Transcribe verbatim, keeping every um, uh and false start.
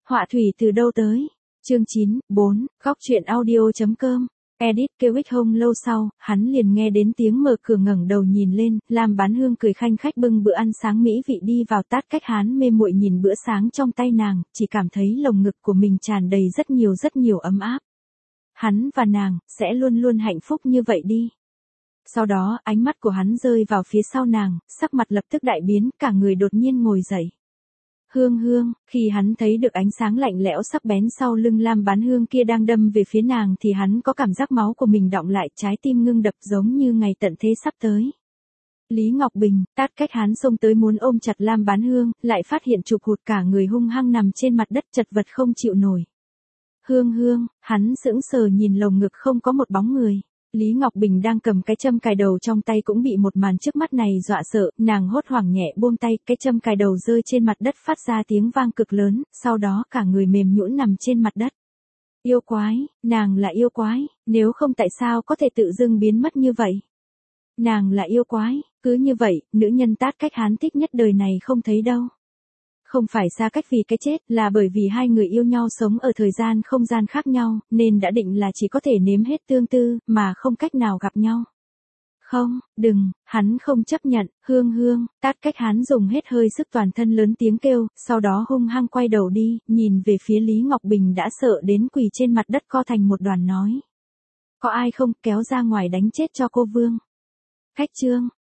Họa thủy từ đâu tới? Chương chín, bốn, góc truyện audio.com. Edit Kewich Home lâu sau, hắn liền nghe đến tiếng mở cửa ngẩng đầu nhìn lên, Lam Bán Hương cười khanh khách bưng bữa ăn sáng mỹ vị đi vào Tát Cách Hán mê muội nhìn bữa sáng trong tay nàng, chỉ cảm thấy lồng ngực của mình tràn đầy rất nhiều rất nhiều ấm áp. Hắn và nàng, sẽ luôn luôn hạnh phúc như vậy đi. Sau đó, ánh mắt của hắn rơi vào phía sau nàng, sắc mặt lập tức đại biến, cả người đột nhiên ngồi dậy. Hương Hương, khi hắn thấy được ánh sáng lạnh lẽo sắc bén sau lưng Lam Bán Hương kia đang đâm về phía nàng thì hắn có cảm giác máu của mình đọng lại, trái tim ngưng đập giống như ngày tận thế sắp tới. Lý Ngọc Bình, Tát Cách Hán xông tới muốn ôm chặt Lam Bán Hương, lại phát hiện chụp hụt cả người hung hăng nằm trên mặt đất chật vật không chịu nổi. Hương Hương, hắn sững sờ nhìn lồng ngực không có một bóng người. Lý Ngọc Bình đang cầm cái châm cài đầu trong tay cũng bị một màn trước mắt này dọa sợ, nàng hốt hoảng nhẹ buông tay, cái châm cài đầu rơi trên mặt đất phát ra tiếng vang cực lớn, sau đó cả người mềm nhũn nằm trên mặt đất. Yêu quái, nàng là yêu quái, nếu không tại sao có thể tự dưng biến mất như vậy? Nàng là yêu quái, cứ như vậy, nữ nhân Tát Cách Hán thích nhất đời này không thấy đâu. Không phải xa cách vì cái chết, là bởi vì hai người yêu nhau sống ở thời gian không gian khác nhau, nên đã định là chỉ có thể nếm hết tương tư, mà không cách nào gặp nhau. Không, đừng, hắn không chấp nhận, Hương Hương, Tát Cách Hán dùng hết hơi sức toàn thân lớn tiếng kêu, sau đó hung hăng quay đầu đi, nhìn về phía Lý Ngọc Bình đã sợ đến quỳ trên mặt đất co thành một đoàn nói. Có ai không, kéo ra ngoài đánh chết cho cô Vương. Khách Trương,